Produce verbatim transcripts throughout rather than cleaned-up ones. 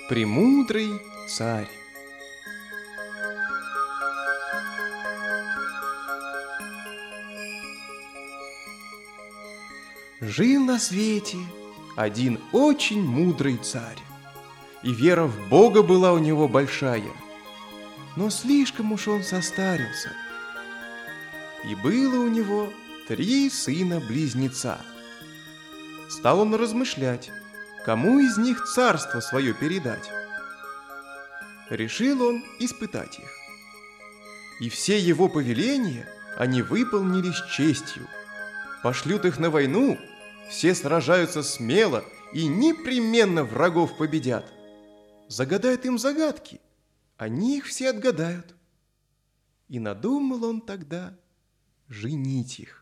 Премудрый царь. Жил на свете один очень мудрый царь, и вера в Бога была у него большая, но слишком уж он состарился. И было у него три сына-близнеца. Стал он размышлять, кому из них царство свое передать. Решил он испытать их. И все его повеления они выполнили с честью. Пошлют их на войну, все сражаются смело и непременно врагов победят. Загадают им загадки, они их все отгадают. И надумал он тогда женить их.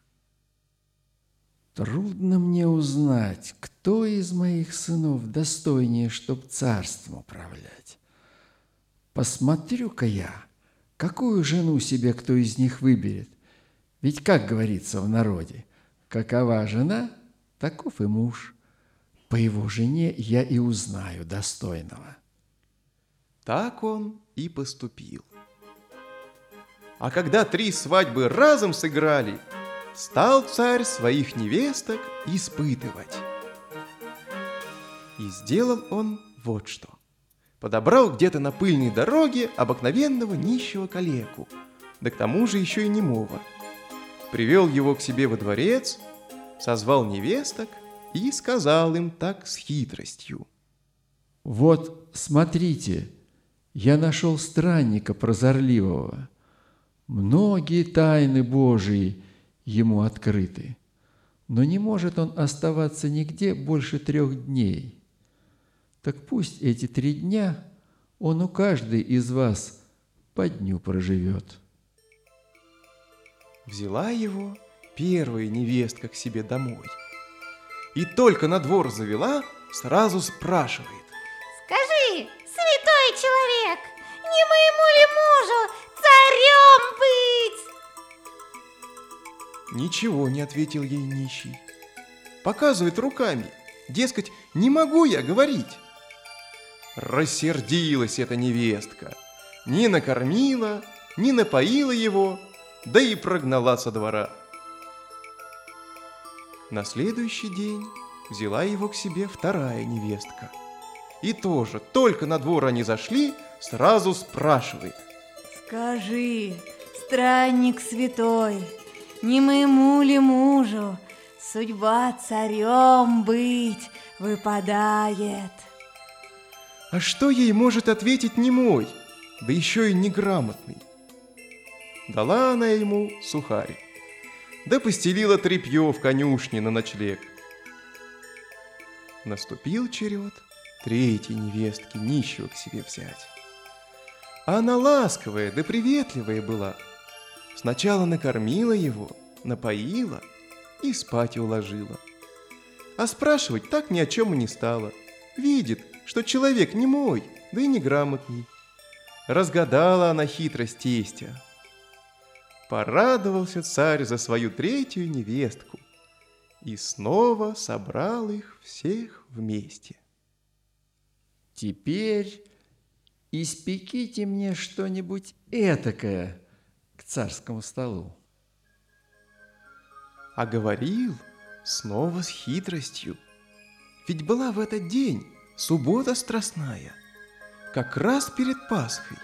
Трудно мне узнать, кто из моих сынов достойнее, чтоб царством управлять. Посмотрю-ка я, какую жену себе кто из них выберет. Ведь, как говорится в народе, какова жена, таков и муж. По его жене я и узнаю достойного. Так он и поступил. А когда три свадьбы разом сыграли, стал царь своих невесток испытывать. И сделал он вот что. Подобрал где-то на пыльной дороге обыкновенного нищего калеку, да к тому же еще и немого. Привел его к себе во дворец, созвал невесток и сказал им так с хитростью. Вот, смотрите, я нашел странника прозорливого. Многие тайны Божии ему открыты, но не может он оставаться нигде больше трех дней. Так пусть эти три дня он у каждой из вас по дню проживет. Взяла его первая невестка к себе домой. И только на двор завела, сразу спрашивает. Скажи, святой человек, не моему ли мужу царем быть? Ничего не ответил ей нищий. Показывает руками, дескать, не могу я говорить. Рассердилась эта невестка, не накормила, не напоила его, да и прогнала со двора. На следующий день взяла его к себе вторая невестка. И тоже, только на двор они зашли, сразу спрашивает. Скажи, странник святой, не моему ли мужу судьба царем быть выпадает? А что ей может ответить немой, да еще и неграмотный? Дала она ему сухарь, да постелила тряпье в конюшне на ночлег. Наступил черед третьей невестки нищего к себе взять. А она ласковая да приветливая была. Сначала накормила его, напоила и спать уложила. А спрашивать так ни о чем и не стала. Видит, что человек немой, да и неграмотный. Разгадала она хитрость тестя. Порадовался царь за свою третью невестку и снова собрал их всех вместе. Теперь испеките мне что-нибудь этакое к царскому столу. А говорил снова с хитростью. Ведь была в этот день суббота страстная, как раз перед Пасхой.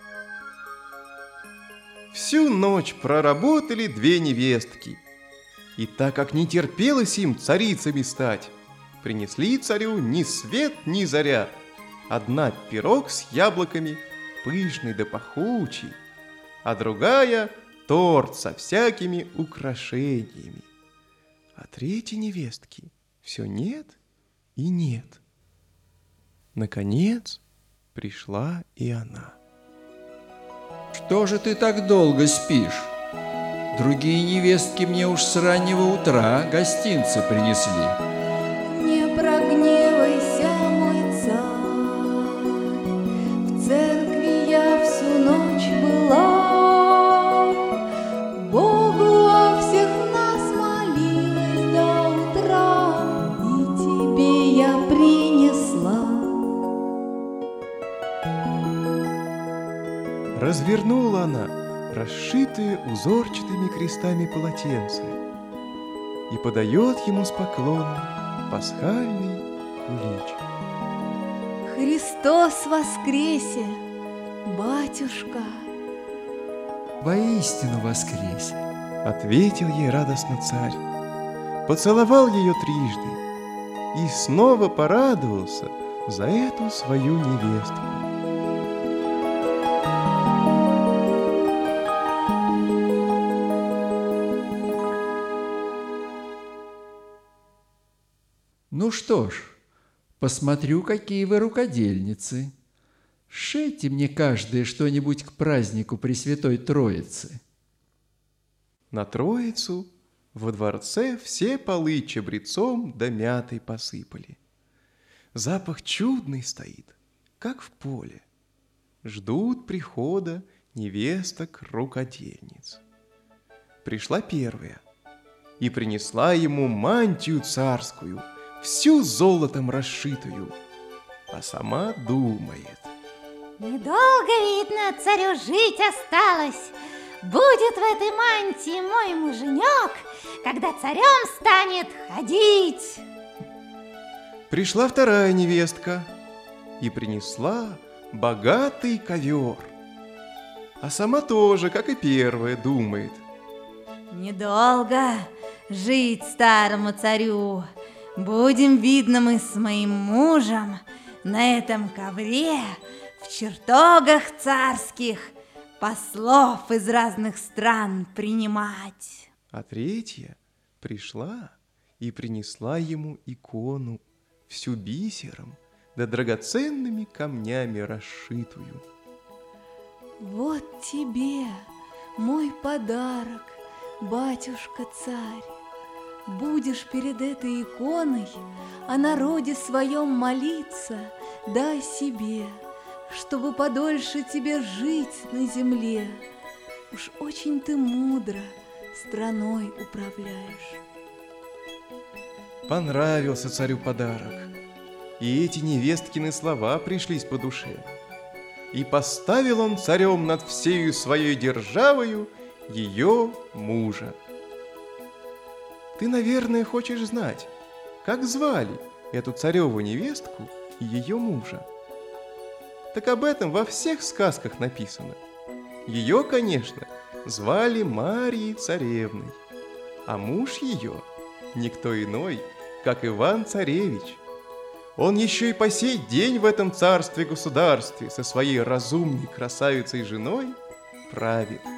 Всю ночь проработали две невестки, и так как не терпелось им царицами стать, принесли царю ни свет, ни заря. Одна пирог с яблоками, пышный да пахучий, а другая торт со всякими украшениями. А третьей невестки все нет и нет. Наконец пришла и она. Что же ты так долго спишь? Другие невестки мне уж с раннего утра гостинцы принесли. Не прогневайся, мой царь, в церкви я всю ночь была, Богу о всех нас молилась до утра, и тебе я принесла. развернула она расшитые узорчатыми крестами полотенце и подает ему с поклоном пасхальный кулич. Христос воскресе, батюшка! Воистину воскресе! Ответил ей радостно царь, поцеловал ее трижды и снова порадовался за эту свою невестку. Ну что ж, посмотрю, какие вы рукодельницы. Шейте мне каждое что-нибудь к празднику Пресвятой Троицы. На Троицу во дворце все полы чабрецом да мятой посыпали. Запах чудный стоит, как в поле. Ждут прихода невесток-рукодельниц. Пришла первая и принесла ему мантию царскую, всю золотом расшитую, а сама думает: недолго, видно, царю жить осталось. Будет в этой мантии мой муженек, когда царем станет ходить. Пришла вторая невестка и принесла богатый ковер, а сама тоже, как и первая, думает: недолго жить старому царю. Будем, видно, мы с моим мужем на этом ковре в чертогах царских послов из разных стран принимать. А третья пришла и принесла ему икону, всю бисером да драгоценными камнями расшитую. Вот тебе мой подарок, батюшка-царь. Будешь перед этой иконой о народе своем молиться, да о себе, чтобы подольше тебе жить на земле. Уж очень ты мудро страной управляешь. Понравился царю подарок, и эти невесткины слова пришлись по душе. И поставил он царем над всею своей державою ее мужа. Ты, наверное, хочешь знать, как звали эту цареву невестку и ее мужа. Так об этом во всех сказках написано. Ее, конечно, звали Марией Царевной, а муж ее никто иной, как Иван-Царевич. Он еще и по сей день в этом царстве-государстве со своей разумной красавицей женой правит.